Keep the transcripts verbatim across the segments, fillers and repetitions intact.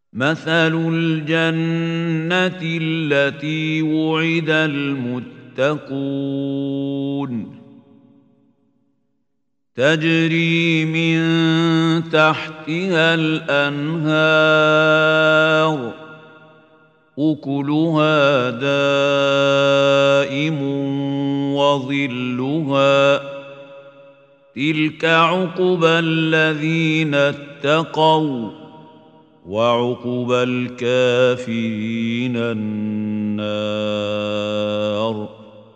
مثل الجنة التي وعد المتقون تجري من تحتها الأنهار أكلها دائم وظلها تلك عقبى الذين اتقوا وعقبى الكافرين النار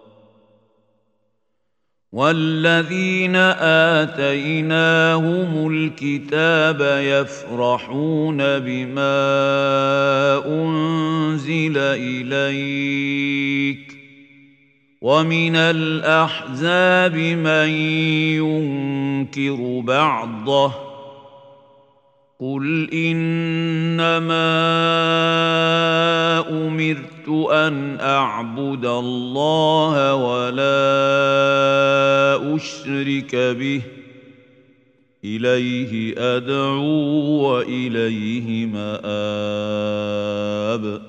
والذين آتيناهم الكتاب يفرحون بما أنزل إليك ومن الأحزاب من ينكر بعضه قل إنما أمرت أن أعبد الله ولا أشرك به إليه أدعو وإليه مآب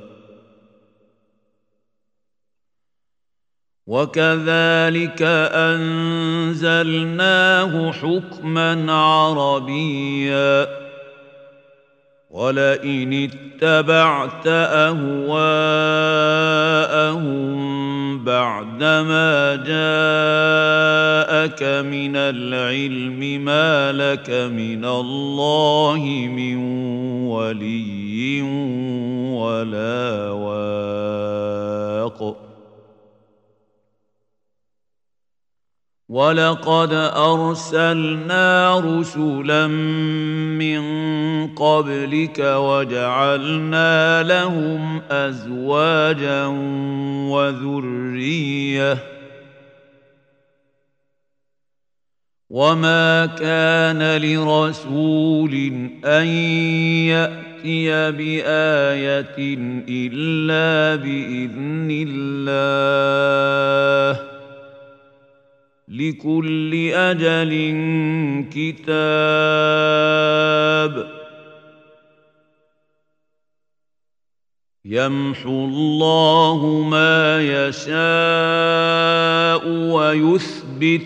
وكذلك أنزلناه حكما عربيا ولئن اتبعت أهواءهم بعدما جاءك من العلم ما لك من الله من ولي ولا واق ولقد أرسلنا رسلا من قبلك وجعلنا لهم أزواجا وذرية وما كان لرسول أن يأتي بآية إلا بإذن الله لكل أجل كتاب يمحو الله ما يشاء ويثبت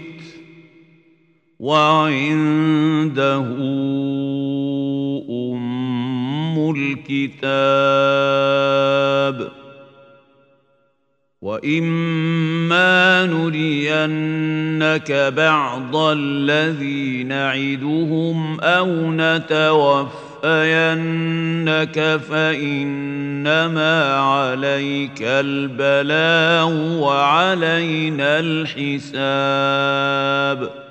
وعنده أم الكتاب وإما نرينك بعض الذي نعدهم أو نتوفينك فإنما عليك البلاغ وعلينا الحساب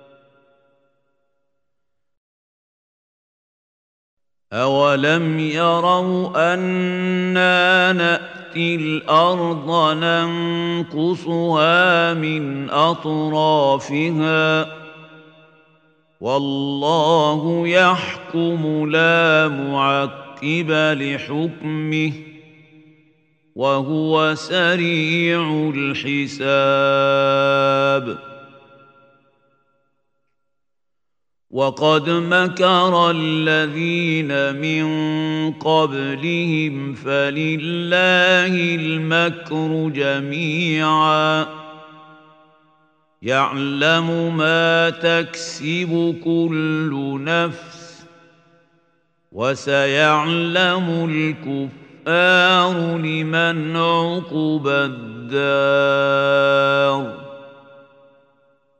أولم يروا أنا نأتي الأرض ننقصها من أطرافها والله يحكم لا معقب لحكمه وهو سريع الحساب وقد مكر الذين من قبلهم فلله المكر جميعا يعلم ما تكسب كل نفس وسيعلم الكفار لمن عقبى الدار